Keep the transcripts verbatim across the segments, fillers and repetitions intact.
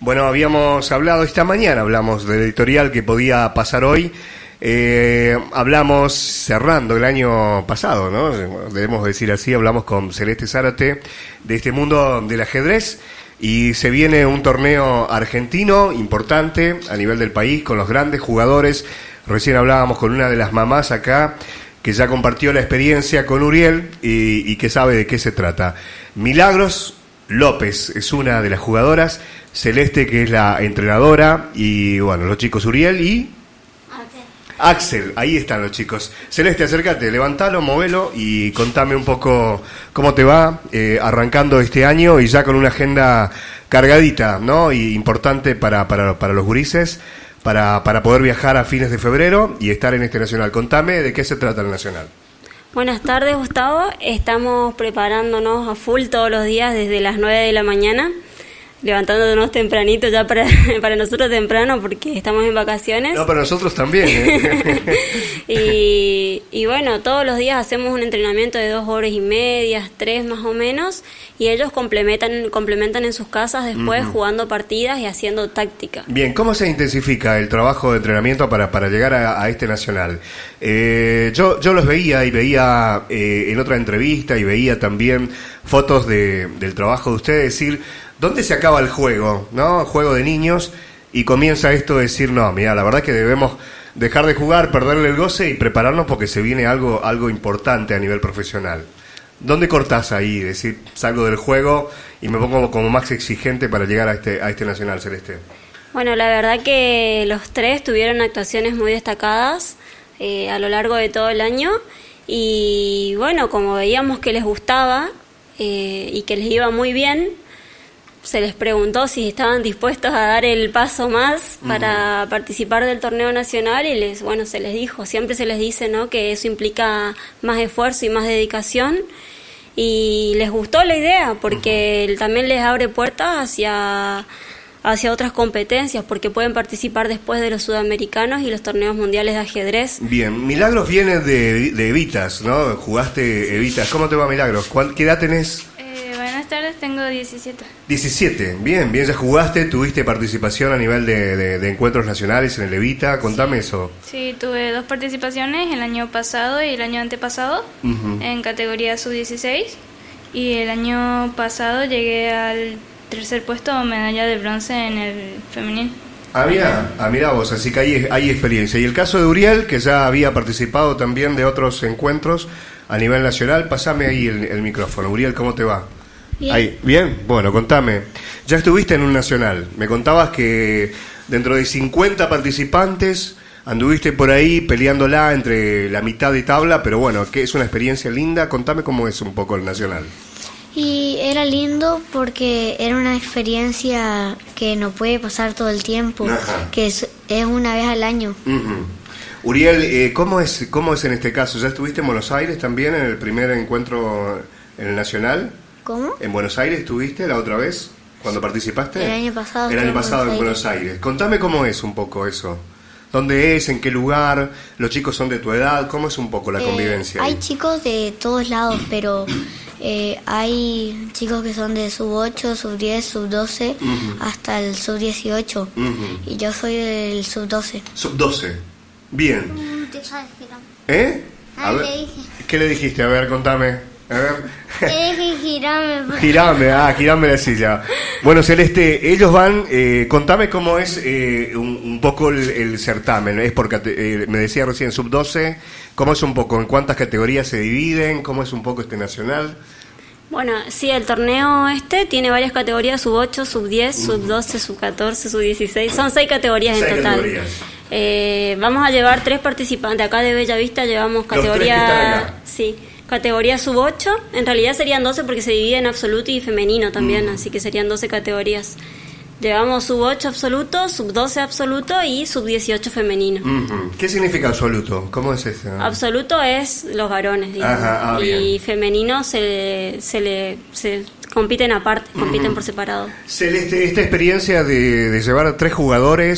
Bueno, habíamos hablado esta mañana, hablamos del editorial que podía pasar hoy. Eh, hablamos cerrando el año pasado, ¿no? Debemos decir así, hablamos con Celeste Zárate de este mundo del ajedrez y se viene un torneo argentino importante a nivel del país con los grandes jugadores. Recién hablábamos con una de las mamás acá que ya compartió la experiencia con Uriel y, y que sabe de qué se trata. Milagros López es una de las jugadoras, Celeste que es la entrenadora y bueno, los chicos Uriel y Axel, ahí están los chicos. Celeste, acércate, levantalo, movelo y contame un poco cómo te va eh, arrancando este año y ya con una agenda cargadita, ¿no? Y importante para, para, para los gurises, para, para poder viajar a fines de febrero y estar en este Nacional. Contame de qué se trata el Nacional. Buenas tardes, Gustavo. Estamos preparándonos a full todos los días desde las nueve de la mañana. Levantándonos tempranito, ya para, para nosotros temprano porque estamos en vacaciones. No, para nosotros también. ¿eh? y, y bueno, todos los días hacemos un entrenamiento de dos horas y media, tres más o menos, y ellos complementan, complementan en sus casas después uh-huh. jugando partidas y haciendo táctica. Bien, ¿cómo se intensifica el trabajo de entrenamiento para, para llegar a, a este Nacional? Eh, yo, yo los veía y veía eh, en otra entrevista y veía también fotos de, del trabajo de ustedes, decir... ¿Dónde se acaba el juego, no? El juego de niños y comienza esto de decir, no, mira, la verdad que debemos dejar de jugar, perderle el goce y prepararnos porque se viene algo algo importante a nivel profesional. ¿Dónde cortás ahí? Decir, salgo del juego y me pongo como más exigente para llegar a este a este Nacional, Celeste. Bueno, la verdad que los tres tuvieron actuaciones muy destacadas eh, a lo largo de todo el año y bueno, como veíamos que les gustaba eh, y que les iba muy bien, se les preguntó si estaban dispuestos a dar el paso más para uh-huh. participar del torneo nacional y les bueno se les dijo, siempre se les dice, ¿no?, que eso implica más esfuerzo y más dedicación y les gustó la idea porque uh-huh. también les abre puertas hacia hacia otras competencias porque pueden participar después de los sudamericanos y los torneos mundiales de ajedrez. Bien, Milagros viene de, de Evitas, ¿no? Jugaste Evitas. ¿Cómo te va, Milagros? ¿Qué edad tenés? Buenas tardes, tengo diecisiete. diecisiete, bien, bien, ya jugaste, tuviste participación a nivel de, de, de encuentros nacionales en el Evita, contame sí. eso. Sí, tuve dos participaciones el año pasado y el año antepasado uh-huh. en categoría sub dieciséis y el año pasado llegué al tercer puesto, medalla de bronce en el femenil. Ah, mira, ah, mira vos, así que hay, hay experiencia. Y el caso de Uriel, que ya había participado también de otros encuentros a nivel nacional, pasame ahí el, el micrófono. Uriel, ¿cómo te va? Bien. Ahí, bien, bueno, contame. Ya estuviste en un nacional. Me contabas que dentro de cincuenta participantes anduviste por ahí peleándola entre la mitad de tabla, pero bueno, que es una experiencia linda. Contame cómo es un poco el nacional. Y era lindo porque era una experiencia que no puede pasar todo el tiempo, Ajá. que es, es una vez al año. Uh-huh. Uriel, eh, ¿cómo es, cómo es en este caso? ¿Ya estuviste en Buenos Aires también en el primer encuentro en el nacional? ¿Cómo? ¿En Buenos Aires estuviste la otra vez cuando participaste? El año pasado. El año pasado en Buenos Aires. Contame cómo es un poco eso. ¿Dónde es? ¿En qué lugar? ¿Los chicos son de tu edad? ¿Cómo es un poco la eh, convivencia? Hay ahí? chicos de todos lados, pero eh, hay chicos que son de sub ocho, sub diez, sub doce, uh-huh. hasta el sub dieciocho. Uh-huh. Y yo soy del sub doce. Sub doce. Bien. ¿Eh? A ver, ¿qué le dijiste? A ver, contame. A ver. Le dije girame. Girame, ah, girame la silla. Bueno, Celeste, ellos van, eh, contame cómo es eh, un, un poco el, el certamen. Es porque eh, me decía recién sub doce, ¿cómo es un poco? ¿En cuántas categorías se dividen? ¿Cómo es un poco este nacional? Bueno, sí, el torneo este tiene varias categorías, sub ocho, sub diez, uh-huh. sub doce, sub catorce, sub dieciséis, son seis categorías seis en total. Categorías. Eh, vamos a llevar tres participantes, acá de Bellavista llevamos categoría... Sí, categoría sub ocho, en realidad serían doce porque se divide en absoluto y femenino también, uh-huh. así que serían doce categorías. Llevamos sub ocho absoluto, sub doce absoluto y sub dieciocho femenino. Uh-huh. ¿Qué significa absoluto? ¿Cómo es eso? Absoluto es los varones, digamos. Ajá, ah, y bien. Femenino se, se le se compiten aparte, compiten uh-huh. por separado. Celeste, esta experiencia de, de llevar a tres jugadores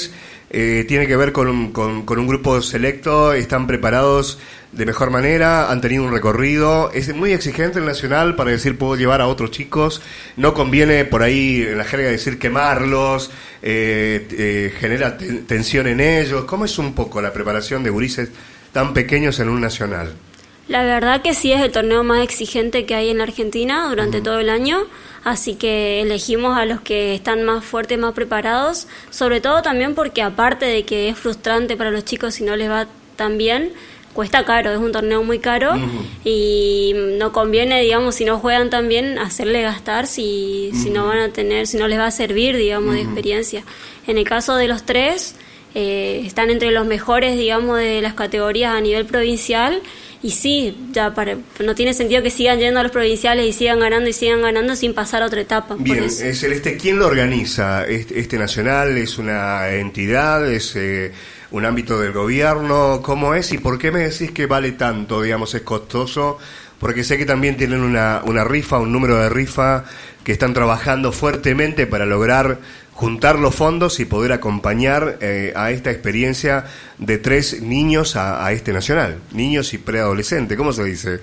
eh, tiene que ver con un, con, con un grupo selecto, están preparados de mejor manera, han tenido un recorrido, es muy exigente el Nacional para decir puedo llevar a otros chicos, no conviene por ahí en la jerga decir quemarlos, eh, eh, genera ten, tensión en ellos. ¿Cómo es un poco la preparación de gurises tan pequeños en un Nacional? La verdad que sí es el torneo más exigente que hay en la Argentina durante uh-huh. todo el año, así que elegimos a los que están más fuertes, más preparados, sobre todo también porque aparte de que es frustrante para los chicos si no les va tan bien, cuesta caro, es un torneo muy caro uh-huh. y no conviene, digamos, si no juegan tan bien, hacerle gastar si, uh-huh. si no van a tener, si no les va a servir, digamos, uh-huh. de experiencia. En el caso de los tres, eh, están entre los mejores, digamos, de las categorías a nivel provincial. Y sí, ya para, no tiene sentido que sigan yendo a los provinciales y sigan ganando y sigan ganando sin pasar a otra etapa. Bien, eh, Celeste, ¿quién lo organiza? ¿Este, este Nacional es una entidad, es eh, un ámbito del gobierno? ¿Cómo es y por qué me decís que vale tanto, digamos, es costoso? Porque sé que también tienen una, una rifa, un número de rifa, que están trabajando fuertemente para lograr juntar los fondos y poder acompañar eh, a esta experiencia de tres niños a, a este Nacional, niños y preadolescentes, ¿cómo se dice?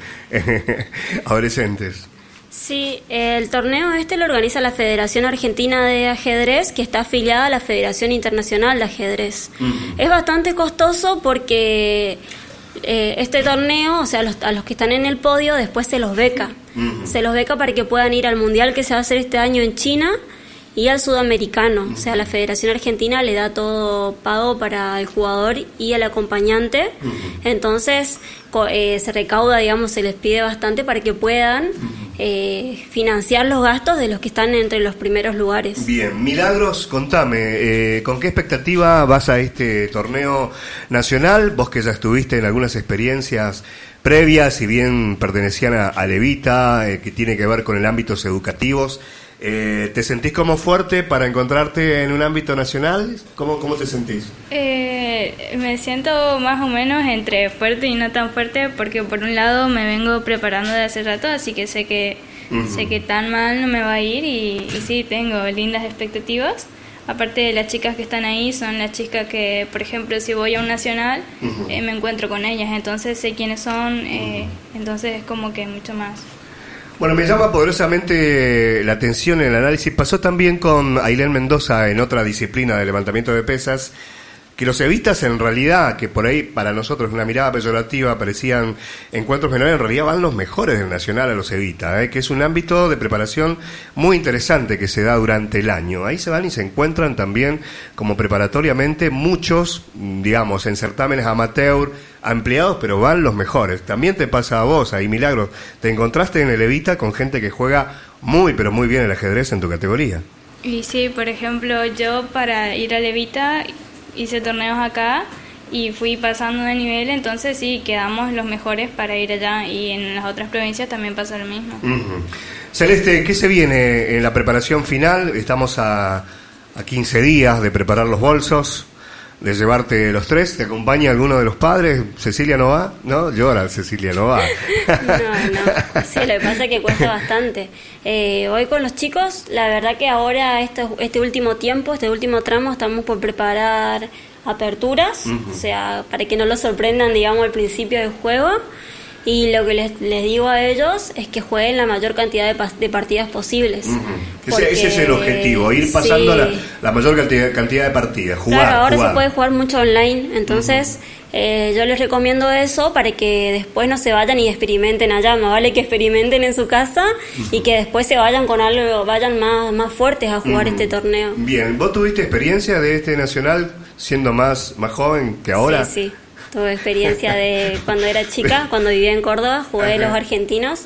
Adolescentes. Sí, el torneo este lo organiza la Federación Argentina de Ajedrez, que está afiliada a la Federación Internacional de Ajedrez. Uh-huh. Es bastante costoso porque eh, este torneo, o sea, los, a los que están en el podio, después se los beca. Uh-huh. Se los beca para que puedan ir al Mundial que se va a hacer este año en China y al Sudamericano. O sea, la Federación Argentina le da todo pago para el jugador y el acompañante. Uh-huh. Entonces, co- eh, se recauda, digamos, se les pide bastante para que puedan uh-huh. eh, financiar los gastos de los que están entre los primeros lugares. Bien, Milagros, contame, eh, ¿con qué expectativa vas a este torneo nacional? Vos que ya estuviste en algunas experiencias previas, si bien pertenecían a, a Levita, eh, que tiene que ver con el ámbitos educativos, Eh, ¿te sentís como fuerte para encontrarte en un ámbito nacional? ¿Cómo, cómo te sentís? Eh, me siento más o menos entre fuerte y no tan fuerte, porque por un lado me vengo preparando de hace rato, así que sé que uh-huh. sé que tan mal no me va a ir y, y sí, tengo lindas expectativas. Aparte de las chicas que están ahí, son las chicas que, por ejemplo, si voy a un nacional, uh-huh. eh, me encuentro con ellas, entonces sé quiénes son, eh, uh-huh. entonces es como que mucho más. Bueno, me llama poderosamente la atención el análisis. Pasó también con Ailén Mendoza en otra disciplina de levantamiento de pesas, que los evitas en realidad, que por ahí para nosotros una mirada peyorativa parecían encuentros menores, en realidad van los mejores del Nacional a los evita, ¿eh? Que es un ámbito de preparación muy interesante que se da durante el año. Ahí se van y se encuentran también como preparatoriamente muchos, digamos, en certámenes amateur, ampliados, pero van los mejores. También te pasa a vos, ahí Milagros, te encontraste en el evita con gente que juega muy, pero muy bien el ajedrez en tu categoría. Y sí, por ejemplo, yo para ir al evita hice torneos acá y fui pasando de nivel, entonces sí, quedamos los mejores para ir allá, y en las otras provincias también pasa lo mismo. Uh-huh. Celeste, ¿qué se viene en la preparación final? Estamos a, a quince días de preparar los bolsos, de llevarte los tres. ¿Te acompaña alguno de los padres? ¿Cecilia no va? ¿No? Llora, Cecilia no va. No, no. Sí, lo que pasa es que cuesta bastante. Eh, hoy con los chicos, la verdad que ahora, este, este último tiempo, este último tramo, estamos por preparar aperturas, uh-huh. o sea, para que no los sorprendan, digamos, al principio del juego. Y lo que les, les digo a ellos es que jueguen la mayor cantidad de, pa- de partidas posibles. Uh-huh. Porque, ese, ese es el objetivo, ir pasando sí. la, la mayor cantidad, cantidad de partidas, jugar. Claro, ahora jugar. se puede jugar mucho online, entonces uh-huh. eh, yo les recomiendo eso para que después no se vayan y experimenten allá, más vale que experimenten en su casa uh-huh. y que después se vayan con algo, vayan más, más fuertes a jugar uh-huh. este torneo. Bien, ¿vos tuviste experiencia de este nacional siendo más, más joven que ahora? Sí, sí. Tuve experiencia de cuando era chica, cuando vivía en Córdoba, jugué Ajá. los argentinos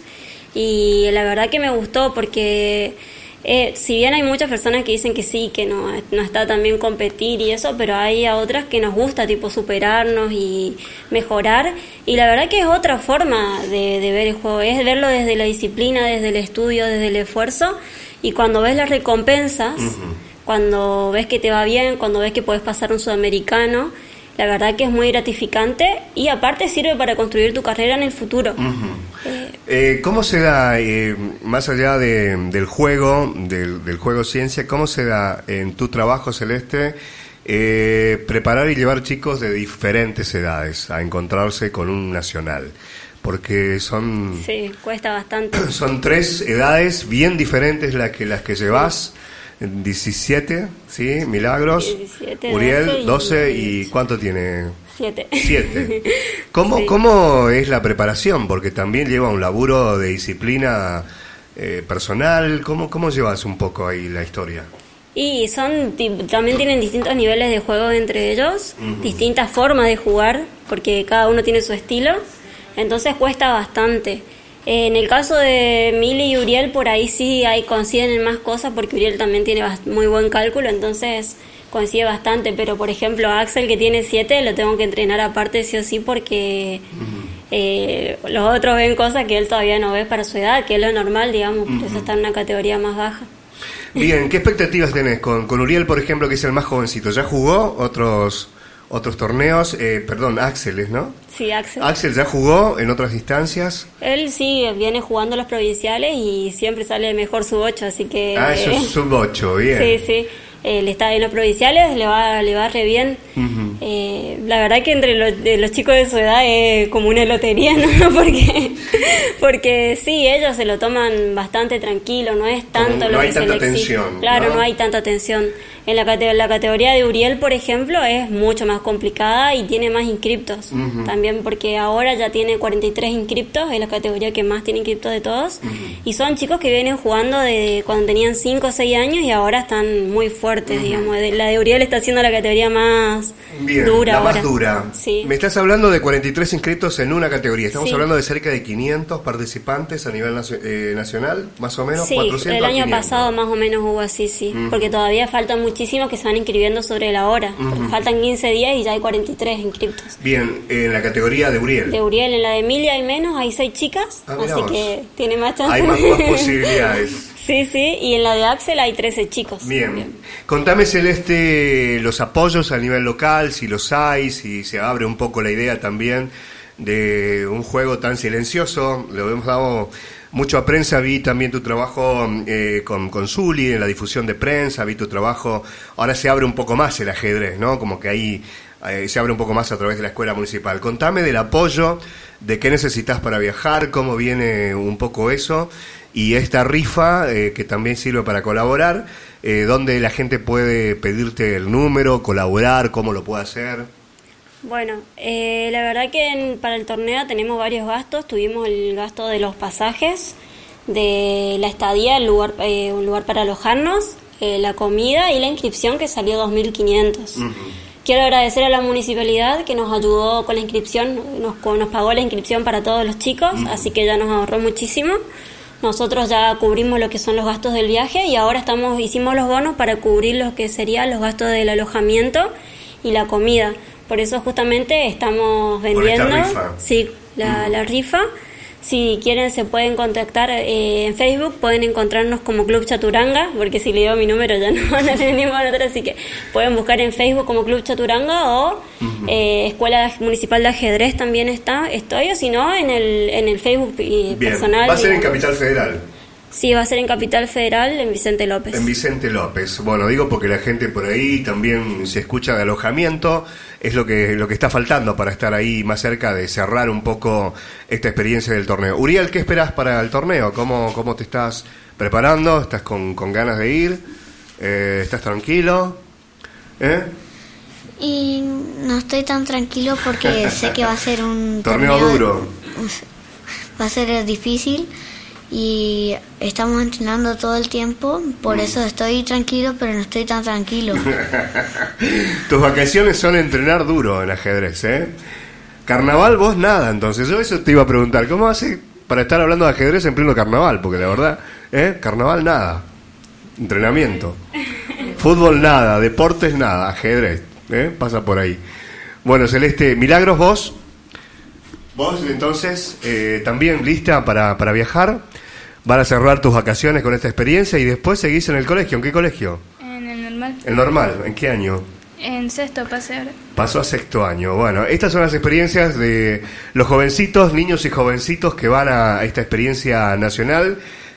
y la verdad que me gustó porque eh, si bien hay muchas personas que dicen que sí, que no, no está tan bien competir y eso, pero hay a otras que nos gusta tipo superarnos y mejorar, y la verdad que es otra forma de, de ver el juego, es verlo desde la disciplina, desde el estudio, desde el esfuerzo, y cuando ves las recompensas, uh-huh. cuando ves que te va bien, cuando ves que puedes pasar un sudamericano, la verdad que es muy gratificante y aparte sirve para construir tu carrera en el futuro. Uh-huh. eh, eh, ¿Cómo se da, eh, más allá de, del juego, del, del juego ciencia, cómo se da en tu trabajo, Celeste, eh, preparar y llevar chicos de diferentes edades a encontrarse con un nacional? Porque son... Sí, cuesta bastante. Son tres edades bien diferentes las que, las que llevas. diecisiete, ¿sí? Milagros. diecisiete, Uriel, doce y... y... ¿cuánto tiene? siete. siete. ¿Cómo, Sí. ¿Cómo es la preparación? Porque también lleva un laburo de disciplina eh, personal. ¿Cómo, ¿Cómo llevas un poco ahí la historia? Y son ti- también tienen distintos niveles de juego entre ellos, uh-huh. distintas formas de jugar, porque cada uno tiene su estilo, entonces cuesta bastante. Eh, en el caso de Mili y Uriel, por ahí sí hay, coinciden en más cosas, porque Uriel también tiene bast- muy buen cálculo, entonces coincide bastante, pero por ejemplo Axel, que tiene siete, lo tengo que entrenar aparte sí o sí, porque uh-huh. eh, los otros ven cosas que él todavía no ve para su edad, que es lo normal, digamos, por uh-huh. eso está en una categoría más baja. Bien, ¿qué expectativas tenés con, con Uriel, por ejemplo, que es el más jovencito? ¿Ya jugó otros otros torneos? Eh, perdón, Axel, ¿no? Sí, Axel. Axel ya jugó en otras instancias. Él sí viene jugando los provinciales y siempre sale mejor sub ocho, así que... Ah, eso es sub ocho, bien. Sí, sí. Él está en los provinciales, le va le va re bien. Uh-huh. Eh, la verdad que entre los, de los chicos de su edad es como una lotería, ¿no? porque porque sí, ellos se lo toman bastante tranquilo, no es tanto como lo no hay que tanta se le exige. tensión, claro, ¿no? no hay tanta tensión. En la, cate- la categoría de Uriel, por ejemplo, es mucho más complicada y tiene más inscriptos. Uh-huh. También porque ahora ya tiene cuarenta y tres inscriptos, es la categoría que más tiene inscriptos de todos. Uh-huh. Y son chicos que vienen jugando de cuando tenían cinco o seis años y ahora están muy fuertes, uh-huh. digamos. La de Uriel está siendo la categoría más Bien, dura la ahora. más dura. Sí. Me estás hablando de cuarenta y tres inscritos en una categoría. Estamos sí. hablando de cerca de quinientos participantes a nivel nacio- eh, nacional, más o menos, sí, cuatrocientos el año quinientos. pasado más o menos hubo así, sí. Uh-huh. Porque todavía faltan muchísimos que se van inscribiendo sobre la hora. Uh-huh. Faltan quince días y ya hay cuarenta y tres inscriptos. Bien, en la categoría de Uriel. De Uriel, en la de Emilia hay menos, hay seis chicas, ah, así vos. que tiene más chance. Hay más, más posibilidades. Sí, sí, y en la de Axel hay trece chicos. Bien. Bien. Contame, Celeste, los apoyos a nivel local, si los hay, si se abre un poco la idea también de un juego tan silencioso. Lo hemos dado mucho a prensa, vi también tu trabajo eh, con, con Zuli en la difusión de prensa, vi tu trabajo, ahora se abre un poco más el ajedrez, ¿no? Como que ahí eh, se abre un poco más a través de la escuela municipal. Contame del apoyo, de qué necesitas para viajar, cómo viene un poco eso, y esta rifa eh, que también sirve para colaborar, eh, donde la gente puede pedirte el número, colaborar, cómo lo puede hacer. Bueno, eh, la verdad que en, para el torneo tenemos varios gastos. Tuvimos el gasto de los pasajes, de la estadía, el lugar, eh, un lugar para alojarnos, eh, la comida y la inscripción, que salió dos mil quinientos. Uh-huh. Quiero agradecer a la municipalidad que nos ayudó con la inscripción, nos, nos pagó la inscripción para todos los chicos, uh-huh. así que ya nos ahorró muchísimo. Nosotros ya cubrimos lo que son los gastos del viaje y ahora estamos hicimos los bonos para cubrir lo que serían los gastos del alojamiento y la comida. Por eso justamente estamos vendiendo ¿Con esta rifa? Sí, la, uh-huh. la rifa. Si quieren se pueden contactar eh, en Facebook, pueden encontrarnos como Club Chaturanga, porque si le digo mi número ya no van a tener ningún otro, así que pueden buscar en Facebook como Club Chaturanga o uh-huh. eh, Escuela Municipal de Ajedrez también está, estoy, o si no en el, en el Facebook eh, Bien. personal. ¿Va a ser digamos. en Capital Federal? Sí, va a ser en Capital Federal, en Vicente López. En Vicente López. Bueno, digo porque la gente por ahí también se escucha de alojamiento, es lo que lo que está faltando para estar ahí más cerca de cerrar un poco esta experiencia del torneo. Uriel, ¿qué esperás para el torneo? ¿Cómo, cómo te estás preparando? ¿Estás con, con ganas de ir? Eh, ¿Estás tranquilo? ¿Eh? Y no estoy tan tranquilo porque sé que va a ser un torneo, torneo duro. Va a ser difícil. Y estamos entrenando todo el tiempo, por eso estoy tranquilo, pero no estoy tan tranquilo. Tus vacaciones son entrenar duro en ajedrez, ¿eh? Carnaval, vos nada, entonces. Yo eso te iba a preguntar, ¿cómo hace para estar hablando de ajedrez en pleno carnaval? Porque la verdad, ¿eh? Carnaval nada, entrenamiento. Fútbol nada, deportes nada, ajedrez, ¿eh? Pasa por ahí. Bueno, Celeste, Milagros, vos... Vos, entonces, eh, también lista para, para viajar. Van a cerrar tus vacaciones con esta experiencia y después seguís en el colegio. ¿En qué colegio? En el normal. ¿El normal? ¿En qué año? En sexto pasé ahora. Pasó a sexto año. Bueno, estas son las experiencias de los jovencitos, niños y jovencitos que van a esta experiencia nacional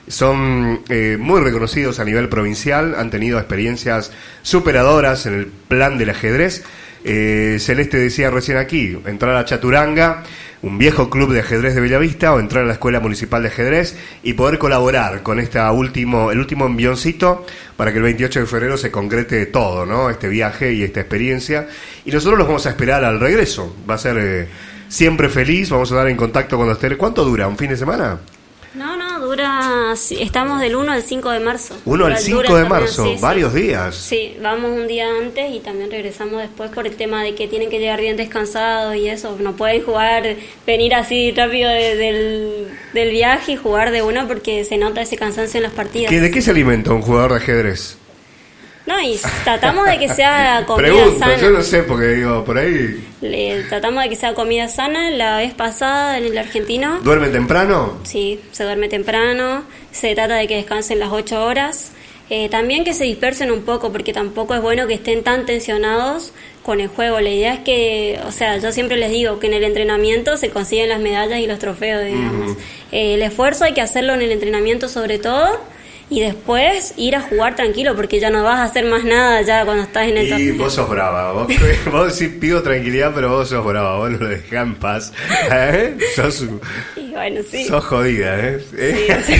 son eh, muy reconocidos a nivel provincial, han tenido experiencias superadoras en el plan del ajedrez. Eh, Celeste decía recién aquí, entrar a Chaturanga, un viejo club de ajedrez de Bellavista, o entrar a la Escuela Municipal de Ajedrez y poder colaborar con esta último, el último envioncito para que el veintiocho de febrero se concrete todo, ¿no? Este viaje y esta experiencia. Y nosotros los vamos a esperar al regreso. Va a ser eh, siempre feliz, vamos a dar en contacto con ustedes. ¿Cuánto dura? ¿Un fin de semana? No, no, dura, estamos del uno al cinco de marzo. uno al cinco de marzo, sí, varios sí. días. Sí, vamos un día antes y también regresamos después por el tema de que tienen que llegar bien descansados y eso. No pueden jugar, venir así rápido de, del, del viaje y jugar de una porque se nota ese cansancio en las partidas. ¿Qué, ¿De qué se alimenta un jugador de ajedrez? No, y tratamos de que sea comida Pregunto, sana. yo no sé, porque digo, por ahí... Le, tratamos de que sea comida sana. La vez pasada en el argentino... ¿Duerme temprano? Sí, se duerme temprano. Se trata de que descansen las ocho horas. Eh, también que se dispersen un poco, porque tampoco es bueno que estén tan tensionados con el juego. La idea es que, o sea, yo siempre les digo que en el entrenamiento se consiguen las medallas y los trofeos, digamos. Uh-huh. Eh, el esfuerzo hay que hacerlo en el entrenamiento sobre todo... Y después ir a jugar tranquilo, porque ya no vas a hacer más nada ya cuando estás en el torneo. Y vos sos brava, vos, vos sí pido tranquilidad, pero vos sos brava, vos no lo dejás en paz. ¿Eh? Sos, y bueno, sí. sos jodida, ¿eh? Sí, sí.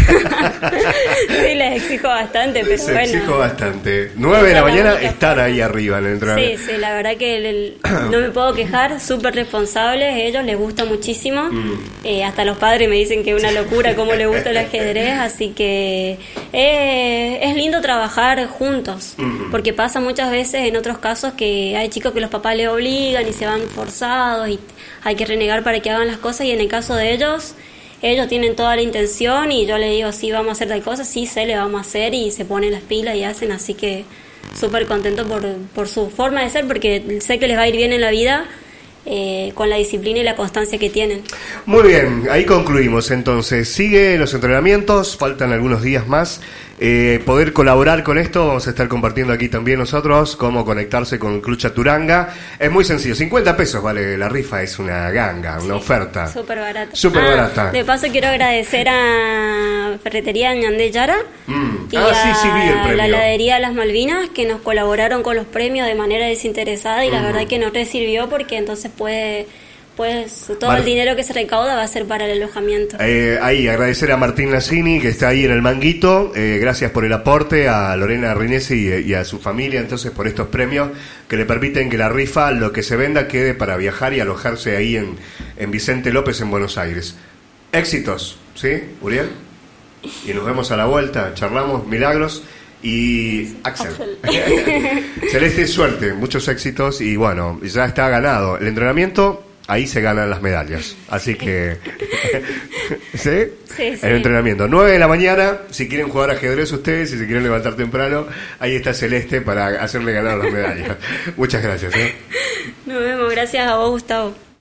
Sí, les exijo bastante, pero les bueno. Les exijo bastante. Nueve de la mañana están ahí arriba en el entrenamiento. Sí, sí, la verdad que el, el, no me puedo quejar, súper responsables, ellos les gusta muchísimo. Mm. Eh, hasta los padres me dicen que es una locura cómo les gusta el ajedrez, así que... Eh, es lindo trabajar juntos, uh-huh. porque pasa muchas veces en otros casos que hay chicos que los papás les obligan y se van forzados y hay que renegar para que hagan las cosas, y en el caso de ellos, ellos tienen toda la intención y yo les digo, sí, vamos a hacer tal cosa, sí, se le vamos a hacer, y se ponen las pilas y hacen, así que súper contento por, por su forma de ser, porque sé que les va a ir bien en la vida. Eh, con la disciplina y la constancia que tienen. Muy bien, ahí concluimos entonces. Sigue los entrenamientos, faltan algunos días más. Eh, poder colaborar con esto, vamos a estar compartiendo aquí también nosotros cómo conectarse con el Club Chaturanga. Es muy sencillo, cincuenta pesos vale la rifa, es una ganga, una sí, oferta. Súper barata. Súper ah, barata. De paso quiero agradecer a Ferretería Ñandé Yara mm. y ah, a sí, sí, vi el premio. la heladería Las Malvinas, que nos colaboraron con los premios de manera desinteresada y mm. la verdad que nos sirvió, porque entonces puede... pues todo Mar- el dinero que se recauda va a ser para el alojamiento. Eh, ahí, agradecer a Martín Lassini, que está ahí en el Manguito. Eh, gracias por el aporte, a Lorena Rinesi y, y a su familia, entonces, por estos premios que le permiten que la rifa, lo que se venda, quede para viajar y alojarse ahí en, en Vicente López, en Buenos Aires. Éxitos, ¿sí, Uriel? Y nos vemos a la vuelta, charlamos, milagros. Y Axel, Axel. Celeste, suerte, muchos éxitos, y bueno, ya está ganado el entrenamiento. Ahí se ganan las medallas. Así que... ¿Sí? Sí, sí. El entrenamiento. nueve de la mañana, si quieren jugar ajedrez ustedes, si se quieren levantar temprano, ahí está Celeste para hacerle ganar las medallas. Muchas gracias. ¿eh? Nos vemos. Gracias a vos, Gustavo.